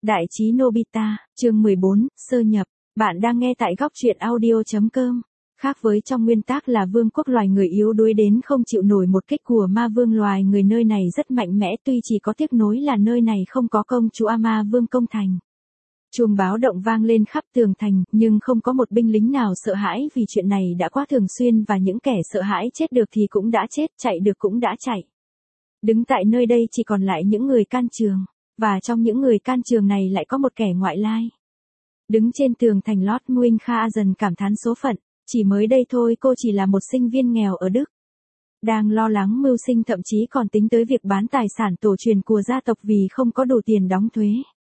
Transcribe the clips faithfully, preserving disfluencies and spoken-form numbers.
Đại trí Nobita, chương mười bốn, sơ nhập. Bạn đang nghe tại góc truyện audio chấm com. Khác với trong nguyên tắc là vương quốc loài người yếu đuối đến không chịu nổi một kích của ma vương loài người, nơi này rất mạnh mẽ, tuy chỉ có tiếc nối là nơi này không có công chúa Ma Vương công thành. Chuông báo động vang lên khắp tường thành, nhưng không có một binh lính nào sợ hãi vì chuyện này đã quá thường xuyên, và những kẻ sợ hãi chết được thì cũng đã chết, chạy được cũng đã chạy. Đứng tại nơi đây chỉ còn lại những người can trường. Và trong những người can trường này lại có một kẻ ngoại lai. Đứng trên tường thành, Lord Munchausen cảm thán số phận, chỉ mới đây thôi cô chỉ là một sinh viên nghèo ở Đức. Đang lo lắng mưu sinh, thậm chí còn tính tới việc bán tài sản tổ truyền của gia tộc vì không có đủ tiền đóng thuế.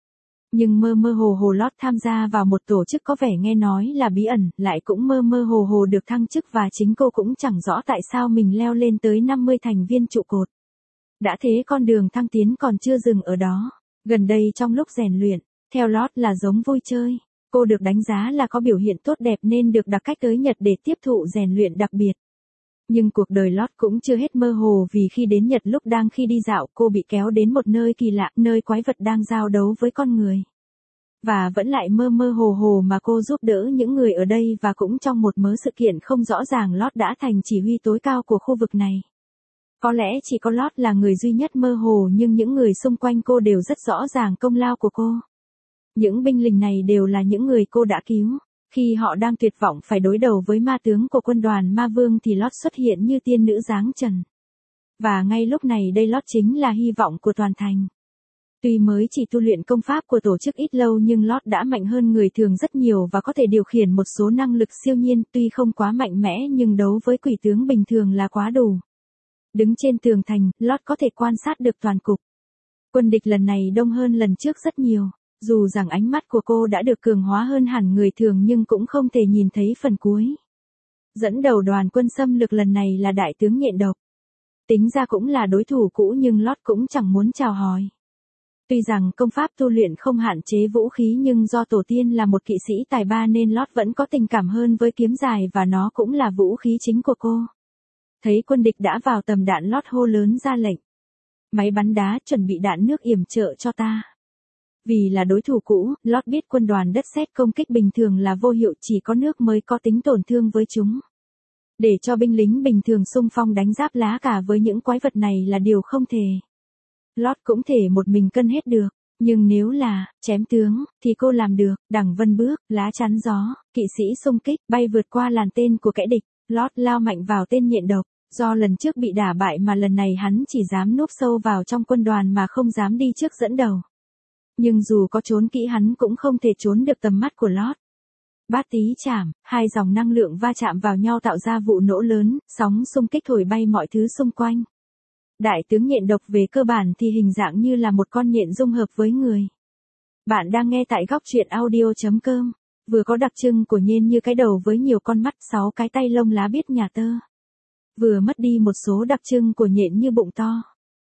Nhưng mơ mơ hồ hồ Lord tham gia vào một tổ chức có vẻ nghe nói là bí ẩn, lại cũng mơ mơ hồ hồ được thăng chức, và chính cô cũng chẳng rõ tại sao mình leo lên tới năm mươi thành viên trụ cột. Đã thế con đường thăng tiến còn chưa dừng ở đó. Gần đây trong lúc rèn luyện, theo Lord là giống vui chơi, cô được đánh giá là có biểu hiện tốt đẹp nên được đặc cách tới Nhật để tiếp thụ rèn luyện đặc biệt. Nhưng cuộc đời Lord cũng chưa hết mơ hồ, vì khi đến Nhật, lúc đang khi đi dạo, cô bị kéo đến một nơi kỳ lạ, nơi quái vật đang giao đấu với con người. Và vẫn lại mơ mơ hồ hồ mà cô giúp đỡ những người ở đây, và cũng trong một mớ sự kiện không rõ ràng, Lord đã thành chỉ huy tối cao của khu vực này. Có lẽ chỉ có Lord là người duy nhất mơ hồ, nhưng những người xung quanh cô đều rất rõ ràng công lao của cô. Những binh lính này đều là những người cô đã cứu. Khi họ đang tuyệt vọng phải đối đầu với ma tướng của quân đoàn Ma Vương thì Lord xuất hiện như tiên nữ dáng trần. Và ngay lúc này đây Lord chính là hy vọng của toàn thành. Tuy mới chỉ tu luyện công pháp của tổ chức ít lâu, nhưng Lord đã mạnh hơn người thường rất nhiều và có thể điều khiển một số năng lực siêu nhiên, tuy không quá mạnh mẽ nhưng đấu với quỷ tướng bình thường là quá đủ. Đứng trên tường thành, Lord có thể quan sát được toàn cục. Quân địch lần này đông hơn lần trước rất nhiều. Dù rằng ánh mắt của cô đã được cường hóa hơn hẳn người thường, nhưng cũng không thể nhìn thấy phần cuối. Dẫn đầu đoàn quân xâm lược lần này là đại tướng Nhện Độc. Tính ra cũng là đối thủ cũ, nhưng Lord cũng chẳng muốn chào hỏi. Tuy rằng công pháp tu luyện không hạn chế vũ khí, nhưng do tổ tiên là một kỵ sĩ tài ba nên Lord vẫn có tình cảm hơn với kiếm dài, và nó cũng là vũ khí chính của cô. Thấy quân địch đã vào tầm đạn, Lord hô lớn ra lệnh. Máy bắn đá, chuẩn bị đạn nước yểm trợ cho ta. Vì là đối thủ cũ, Lord biết quân đoàn đất sét công kích bình thường là vô hiệu, chỉ có nước mới có tính tổn thương với chúng. Để cho binh lính bình thường xung phong đánh giáp lá cả với những quái vật này là điều không thể. Lord cũng thể một mình cân hết được, nhưng nếu là chém tướng thì cô làm được. Đằng vân bước, lá chắn gió, kỵ sĩ xung kích, bay vượt qua làn tên của kẻ địch. Lord lao mạnh vào tên Nhện Độc. Do lần trước bị đả bại mà lần này hắn chỉ dám núp sâu vào trong quân đoàn mà không dám đi trước dẫn đầu. Nhưng dù có trốn kỹ hắn cũng không thể trốn được tầm mắt của Lord. Bát tí chảm, hai dòng năng lượng va chạm vào nhau tạo ra vụ nổ lớn, sóng xung kích thổi bay mọi thứ xung quanh. Đại tướng Nhện Độc về cơ bản thì hình dạng như là một con nhện dung hợp với người. Bạn đang nghe tại góc truyện audio chấm com. Vừa có đặc trưng của nhện như cái đầu với nhiều con mắt, sáu cái tay lông lá biết nhà tơ. Vừa mất đi một số đặc trưng của nhện như bụng to.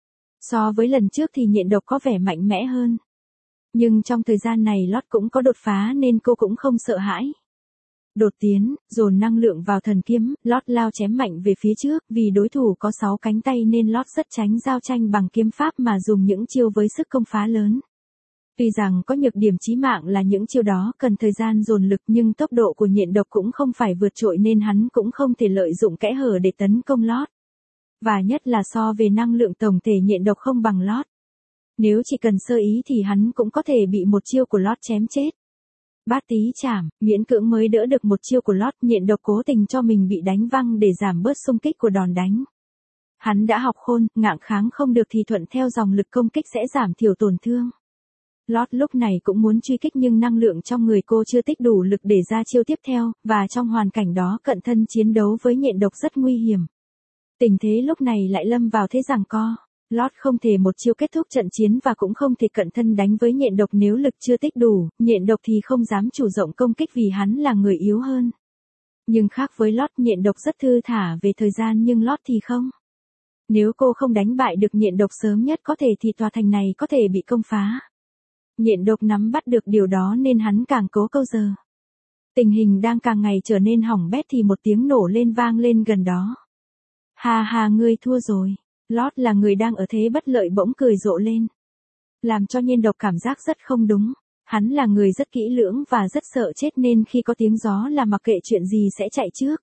So với lần trước thì Nhện Độc có vẻ mạnh mẽ hơn. Nhưng trong thời gian này Lord cũng có đột phá nên cô cũng không sợ hãi. Đột tiến, dồn năng lượng vào thần kiếm, Lord lao chém mạnh về phía trước, vì đối thủ có sáu cánh tay nên Lord rất tránh giao tranh bằng kiếm pháp mà dùng những chiêu với sức công phá lớn. Tuy rằng có nhược điểm chí mạng là những chiêu đó cần thời gian dồn lực, nhưng tốc độ của Nhện Độc cũng không phải vượt trội nên hắn cũng không thể lợi dụng kẽ hở để tấn công Lord. Và nhất là so về năng lượng tổng thể Nhện Độc không bằng Lord. Nếu chỉ cần sơ ý thì hắn cũng có thể bị một chiêu của Lord chém chết. Bát tí chảm, miễn cưỡng mới đỡ được một chiêu của Lord. Nhện Độc cố tình cho mình bị đánh văng để giảm bớt xung kích của đòn đánh. Hắn đã học khôn, ngạng kháng không được thì thuận theo dòng lực công kích sẽ giảm thiểu tổn thương. Lord lúc này cũng muốn truy kích nhưng năng lượng trong người cô chưa tích đủ lực để ra chiêu tiếp theo, và trong hoàn cảnh đó cận thân chiến đấu với Nhện Độc rất nguy hiểm. Tình thế lúc này lại lâm vào thế giằng co. Lord không thể một chiêu kết thúc trận chiến và cũng không thể cận thân đánh với Nhện Độc nếu lực chưa tích đủ. Nhện Độc thì không dám chủ động công kích vì hắn là người yếu hơn. Nhưng khác với Lord, Nhện Độc rất thư thả về thời gian nhưng Lord thì không. Nếu cô không đánh bại được Nhện Độc sớm nhất có thể thì tòa thành này có thể bị công phá. Nhện Độc nắm bắt được điều đó nên hắn càng cố câu giờ. Tình hình đang càng ngày trở nên hỏng bét thì một tiếng nổ lên vang lên gần đó. Ha ha, ngươi thua rồi. Lord là người đang ở thế bất lợi bỗng cười rộ lên. làm cho Nhiên Độc cảm giác rất không đúng. Hắn là người rất kỹ lưỡng và rất sợ chết nên khi có tiếng gió là mặc kệ chuyện gì sẽ chạy trước.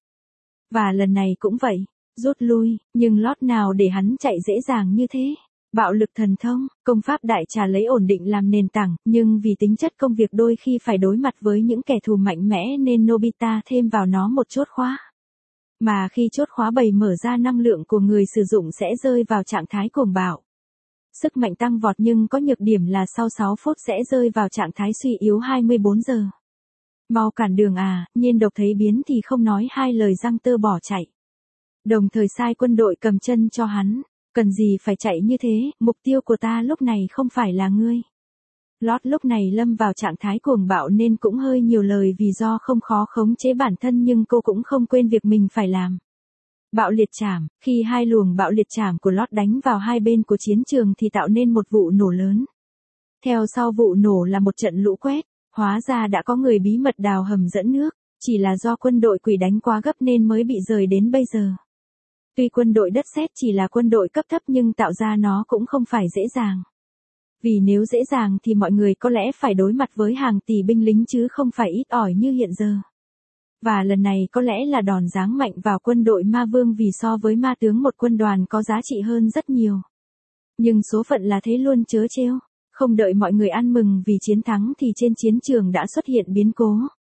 Và lần này cũng vậy, rút lui, nhưng Lót nào để hắn chạy dễ dàng như thế. Bạo lực thần thông, công pháp đại trà lấy ổn định làm nền tảng, nhưng vì tính chất công việc đôi khi phải đối mặt với những kẻ thù mạnh mẽ nên Nobita thêm vào nó một chốt khóa. Mà khi chốt khóa bầy mở ra năng lượng của người sử dụng sẽ rơi vào trạng thái cuồng bạo. Sức mạnh tăng vọt nhưng có nhược điểm là sau sáu phút sẽ rơi vào trạng thái suy yếu hai mươi bốn giờ. Mau cản đường à, Nhiên Độc thấy biến thì không nói hai lời răng tơ bỏ chạy. Đồng thời sai quân đội cầm chân cho hắn. Cần gì phải chạy như thế, mục tiêu của ta lúc này không phải là ngươi. Lót lúc này lâm vào trạng thái cuồng bạo nên cũng hơi nhiều lời vì do không khó khống chế bản thân nhưng cô cũng không quên việc mình phải làm. Bạo liệt chảm, khi hai luồng bạo liệt chảm của Lót đánh vào hai bên của chiến trường thì tạo nên một vụ nổ lớn. Theo sau vụ nổ là một trận lũ quét, hóa ra đã có người bí mật đào hầm dẫn nước, chỉ là do quân đội quỷ đánh quá gấp nên mới bị rời đến bây giờ. Tuy quân đội đất sét chỉ là quân đội cấp thấp nhưng tạo ra nó cũng không phải dễ dàng. Vì nếu dễ dàng thì mọi người có lẽ phải đối mặt với hàng tỷ binh lính chứ không phải ít ỏi như hiện giờ. Và lần này có lẽ là đòn giáng mạnh vào quân đội ma vương vì so với ma tướng một quân đoàn có giá trị hơn rất nhiều. Nhưng số phận là thế luôn chớ trêu, không đợi mọi người ăn mừng vì chiến thắng thì trên chiến trường đã xuất hiện biến cố.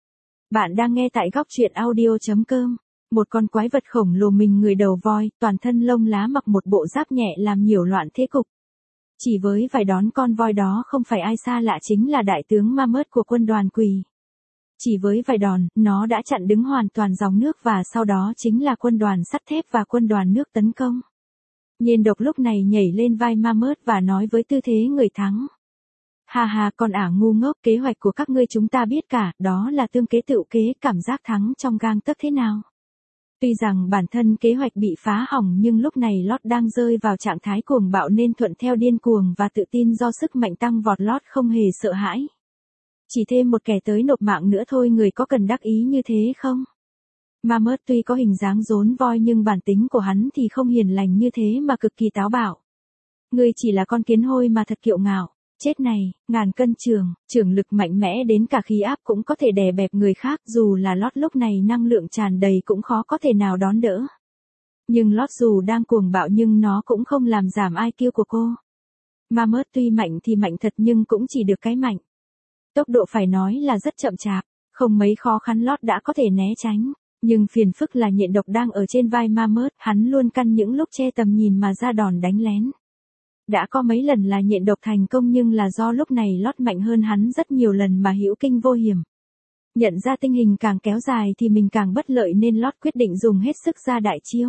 Bạn đang nghe tại góc truyện audio chấm com. Một con quái vật khổng lồ mình người đầu voi, toàn thân lông lá mặc một bộ giáp nhẹ làm nhiễu loạn thế cục. Chỉ với vài đón con voi đó không phải ai xa lạ chính là đại tướng Mammoth của quân đoàn quỷ. Chỉ với vài đòn, nó đã chặn đứng hoàn toàn dòng nước và sau đó chính là quân đoàn sắt thép và quân đoàn nước tấn công. Nhiên Độc lúc này nhảy lên vai Mammoth và nói với tư thế người thắng. Ha ha, con ả ngu ngốc, kế hoạch của các ngươi chúng ta biết cả, đó là tương kế tựu kế, cảm giác thắng trong gang tấc thế nào. Tuy rằng bản thân kế hoạch bị phá hỏng nhưng lúc này Lót đang rơi vào trạng thái cuồng bạo nên thuận theo điên cuồng và tự tin do sức mạnh tăng vọt Lót không hề sợ hãi. Chỉ thêm một kẻ tới nộp mạng nữa thôi, người có cần đắc ý như thế không? Mammoth tuy có hình dáng rốn voi nhưng bản tính của hắn thì không hiền lành như thế mà cực kỳ táo bạo. Ngươi chỉ là con kiến hôi mà thật kiệu ngạo. Chết này, ngàn cân trường, trường lực mạnh mẽ đến cả khí áp cũng có thể đè bẹp người khác, dù là Lót lúc này năng lượng tràn đầy cũng khó có thể nào đón đỡ. Nhưng Lót dù đang cuồng bạo nhưng nó cũng không làm giảm i kiu của cô. Mammoth tuy mạnh thì mạnh thật nhưng cũng chỉ được cái mạnh. Tốc độ phải nói là rất chậm chạp, không mấy khó khăn Lót đã có thể né tránh. Nhưng phiền phức là Nhện Độc đang ở trên vai Mammoth, hắn luôn căn những lúc che tầm nhìn mà ra đòn đánh lén. Đã có mấy lần là Nhện Độc thành công nhưng là do lúc này Lót mạnh hơn hắn rất nhiều lần mà hữu kinh vô hiểm. Nhận ra tình hình càng kéo dài thì mình càng bất lợi nên Lót quyết định dùng hết sức ra đại chiêu.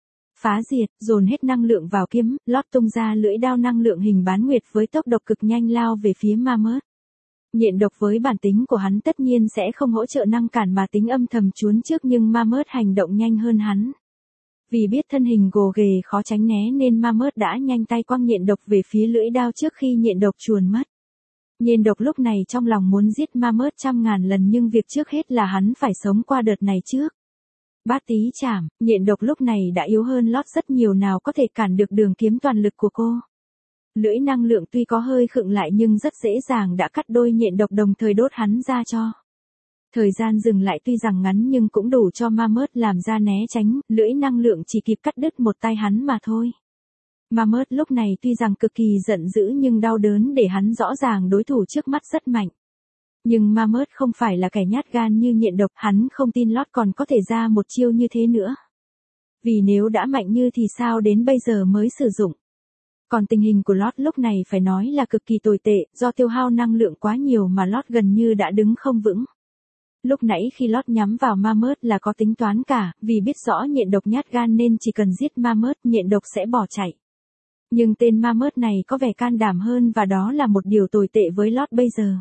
Phá diệt, dồn hết năng lượng vào kiếm, Lót tung ra lưỡi đao năng lượng hình bán nguyệt với tốc độ cực nhanh lao về phía Mammoth. Nhện Độc với bản tính của hắn tất nhiên sẽ không hỗ trợ ngăn cản mà tính âm thầm chuốn trước nhưng Mammoth hành động nhanh hơn hắn. Vì biết thân hình gồ ghề khó tránh né nên Mammoth đã nhanh tay quăng Nhện Độc về phía lưỡi đao trước khi Nhện Độc chuồn mất. Nhện Độc lúc này trong lòng muốn giết Mammoth trăm ngàn lần nhưng việc trước hết là hắn phải sống qua đợt này trước. Bát tí chảm, Nhện Độc lúc này đã yếu hơn Lót rất nhiều, nào có thể cản được đường kiếm toàn lực của cô. Lưỡi năng lượng tuy có hơi khựng lại nhưng rất dễ dàng đã cắt đôi Nhện Độc đồng thời đốt hắn ra cho. Thời gian dừng lại tuy rằng ngắn nhưng cũng đủ cho Mammoth làm ra né tránh, lưỡi năng lượng chỉ kịp cắt đứt một tay hắn mà thôi. Mammoth lúc này tuy rằng cực kỳ giận dữ nhưng đau đớn để hắn rõ ràng đối thủ trước mắt rất mạnh. Nhưng Mammoth không phải là kẻ nhát gan như Nhện Độc, hắn không tin Lót còn có thể ra một chiêu như thế nữa. Vì nếu đã mạnh như thì sao đến bây giờ mới sử dụng. Còn tình hình của Lót lúc này phải nói là cực kỳ tồi tệ, do tiêu hao năng lượng quá nhiều mà Lót gần như đã đứng không vững. Lúc nãy khi Lót nhắm vào Mammoth là có tính toán cả, vì biết rõ Nhện Độc nhát gan nên chỉ cần giết Mammoth, Nhện Độc sẽ bỏ chạy. Nhưng tên Mammoth này có vẻ can đảm hơn và đó là một điều tồi tệ với Lót bây giờ.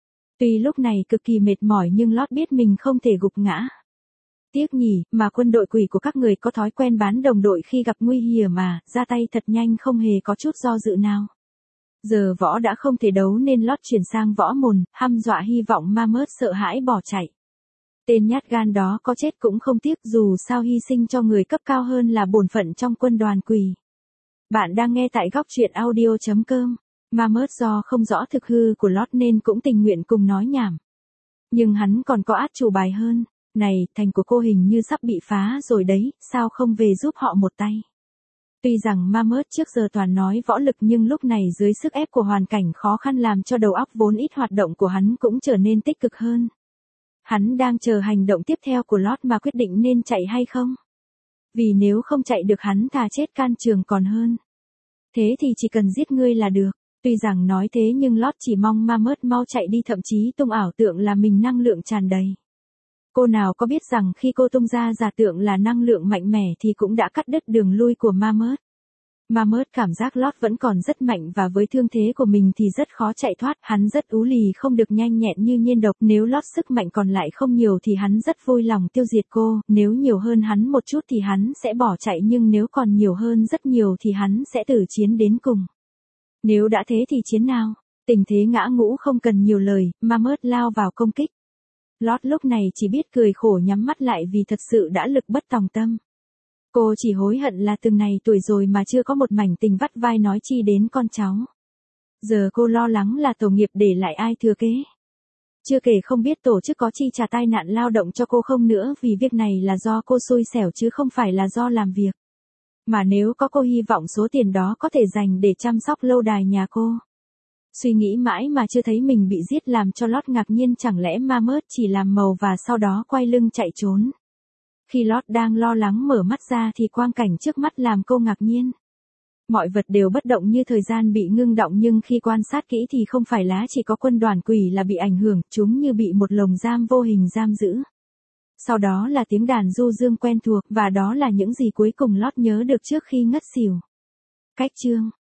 Tuy lúc này cực kỳ mệt mỏi nhưng Lót biết mình không thể gục ngã. Tiếc nhỉ, mà quân đội quỷ của các người có thói quen bán đồng đội khi gặp nguy hiểm mà, ra tay thật nhanh không hề có chút do dự nào. Giờ võ đã không thể đấu nên Lót chuyển sang võ mồn, hăm dọa hy vọng Mammoth sợ hãi bỏ chạy. Tên nhát gan đó có chết cũng không tiếc, dù sao hy sinh cho người cấp cao hơn là bổn phận trong quân đoàn quỷ. Bạn đang nghe tại góc truyện audio chấm com. Mammoth do không rõ thực hư của Lord nên cũng tình nguyện cùng nói nhảm. Nhưng hắn còn có át chủ bài hơn. Này, thành của cô hình như sắp bị phá rồi đấy, sao không về giúp họ một tay? Tuy rằng Mammoth trước giờ toàn nói võ lực nhưng lúc này dưới sức ép của hoàn cảnh khó khăn làm cho đầu óc vốn ít hoạt động của hắn cũng trở nên tích cực hơn. Hắn đang chờ hành động tiếp theo của Lord mà quyết định nên chạy hay không. Vì nếu không chạy được hắn thà chết can trường còn hơn. Thế thì chỉ cần giết ngươi là được. Tuy rằng nói thế nhưng Lord chỉ mong Mammoth mau chạy đi, thậm chí tung ảo tượng là mình năng lượng tràn đầy. Cô nào có biết rằng khi cô tung ra giả tượng là năng lượng mạnh mẽ thì cũng đã cắt đứt đường lui của Mammoth. Mammoth cảm giác Lord vẫn còn rất mạnh và với thương thế của mình thì rất khó chạy thoát, hắn rất ú lì không được nhanh nhẹn như nhiên độc, nếu Lord sức mạnh còn lại không nhiều thì hắn rất vui lòng tiêu diệt cô, nếu nhiều hơn hắn một chút thì hắn sẽ bỏ chạy nhưng nếu còn nhiều hơn rất nhiều thì hắn sẽ tử chiến đến cùng. Nếu đã thế thì chiến nào? Tình thế ngã ngũ không cần nhiều lời, Mammoth lao vào công kích. Lord lúc này chỉ biết cười khổ nhắm mắt lại vì thật sự đã lực bất tòng tâm. Cô chỉ hối hận là từng này tuổi rồi mà chưa có một mảnh tình vắt vai nói chi đến con cháu. Giờ cô lo lắng là tổ nghiệp để lại ai thừa kế. Chưa kể không biết tổ chức có chi trả tai nạn lao động cho cô không nữa vì việc này là do cô xui xẻo chứ không phải là do làm việc. Mà nếu có cô hy vọng số tiền đó có thể dành để chăm sóc lâu đài nhà cô. Suy nghĩ mãi mà chưa thấy mình bị giết làm cho Lord ngạc nhiên, chẳng lẽ Mammoth chỉ làm màu và sau đó quay lưng chạy trốn. Khi Lord đang lo lắng mở mắt ra thì quang cảnh trước mắt làm cô ngạc nhiên. Mọi vật đều bất động như thời gian bị ngưng động nhưng khi quan sát kỹ thì không phải lá chỉ có quân đoàn quỷ là bị ảnh hưởng, chúng như bị một lồng giam vô hình giam giữ. Sau đó là tiếng đàn du dương quen thuộc và đó là những gì cuối cùng Lord nhớ được trước khi ngất xỉu. Cách chương